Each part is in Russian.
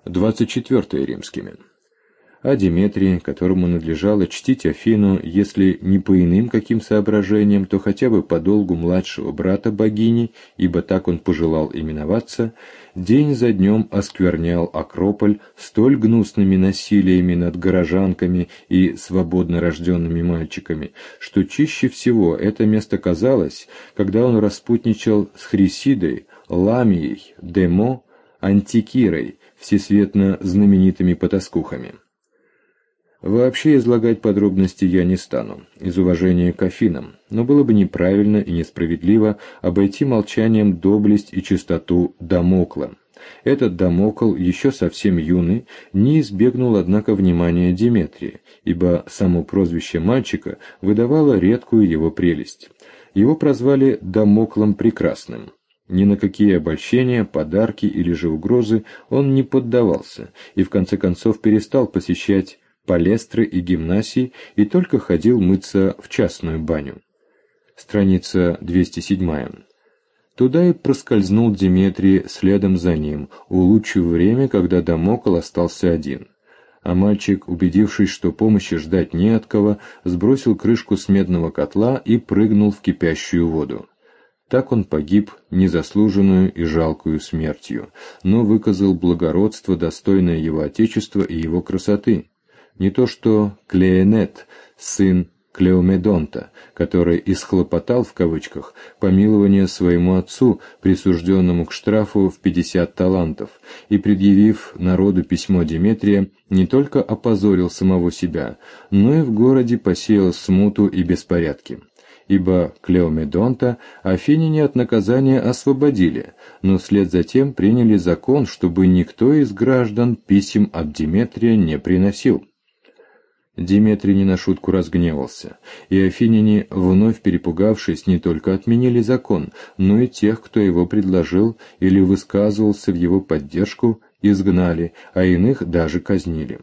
24 римскими. А Деметрий, которому надлежало чтить Афину, если не по иным каким соображениям, то хотя бы по долгу младшего брата богини, ибо так он пожелал именоваться, день за днем осквернял Акрополь столь гнусными насилиями над горожанками и свободно рожденными мальчиками, что чище всего это место казалось, когда он распутничал с Хрисидой, Ламией, Демо, Антикирой, всесветно знаменитыми потаскухами. Вообще излагать подробности я не стану, из уважения к Афинам, но было бы неправильно и несправедливо обойти молчанием доблесть и чистоту Дамокла. Этот Дамокл, еще совсем юный, не избегнул, однако, внимания Деметрия, ибо само прозвище мальчика выдавало редкую его прелесть. Его прозвали Дамоклом Прекрасным. Ни на какие обольщения, подарки или же угрозы он не поддавался, и в конце концов перестал посещать палестры и гимнасии и только ходил мыться в частную баню. Страница 207. Туда и проскользнул Деметрий следом за ним, улучшив время, когда Дамокл остался один. А мальчик, убедившись, что помощи ждать не от кого, сбросил крышку с медного котла и прыгнул в кипящую воду. Так он погиб незаслуженную и жалкую смертью, но выказал благородство, достойное его отечества и его красоты. Не то что Клеенет, сын Клеомедонта, который «исхлопотал» в кавычках помилование своему отцу, присужденному к штрафу в 50 талантов, и, предъявив народу письмо Деметрия, не только опозорил самого себя, но и в городе посеял смуту и беспорядки. Ибо Клеомедонта афиняне от наказания освободили, но вслед за тем приняли закон, чтобы никто из граждан писем от Деметрия не приносил. Деметрий не на шутку разгневался, и афиняне, вновь перепугавшись, не только отменили закон, но и тех, кто его предложил или высказывался в его поддержку, изгнали, а иных даже казнили.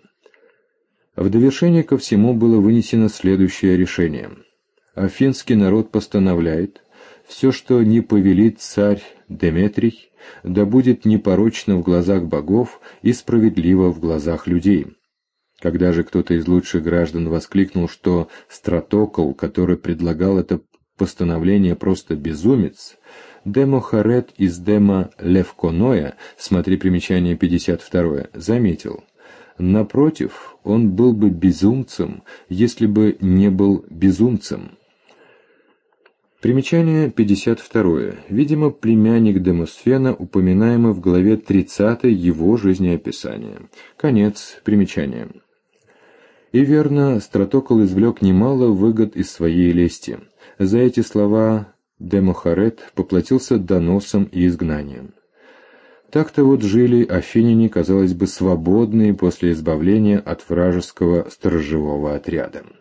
В довершение ко всему было вынесено следующее решение. Афинский народ постановляет: все, что не повелит царь Деметрий, да будет непорочно в глазах богов и справедливо в глазах людей. Когда же кто-то из лучших граждан воскликнул, что Стратокл, который предлагал это постановление, просто безумец, Демохарет из Дема Левконоя, смотри примечание 52, заметил: напротив, он был бы безумцем, если бы не был безумцем. Примечание 52. Видимо, племянник Демосфена, упоминаемый в главе 30 его жизнеописания. Конец примечания. И верно, Стратокл извлек немало выгод из своей лести. За эти слова Демохарет поплатился доносом и изгнанием. Так-то вот жили афиняне, казалось бы, свободные после избавления от вражеского сторожевого отряда.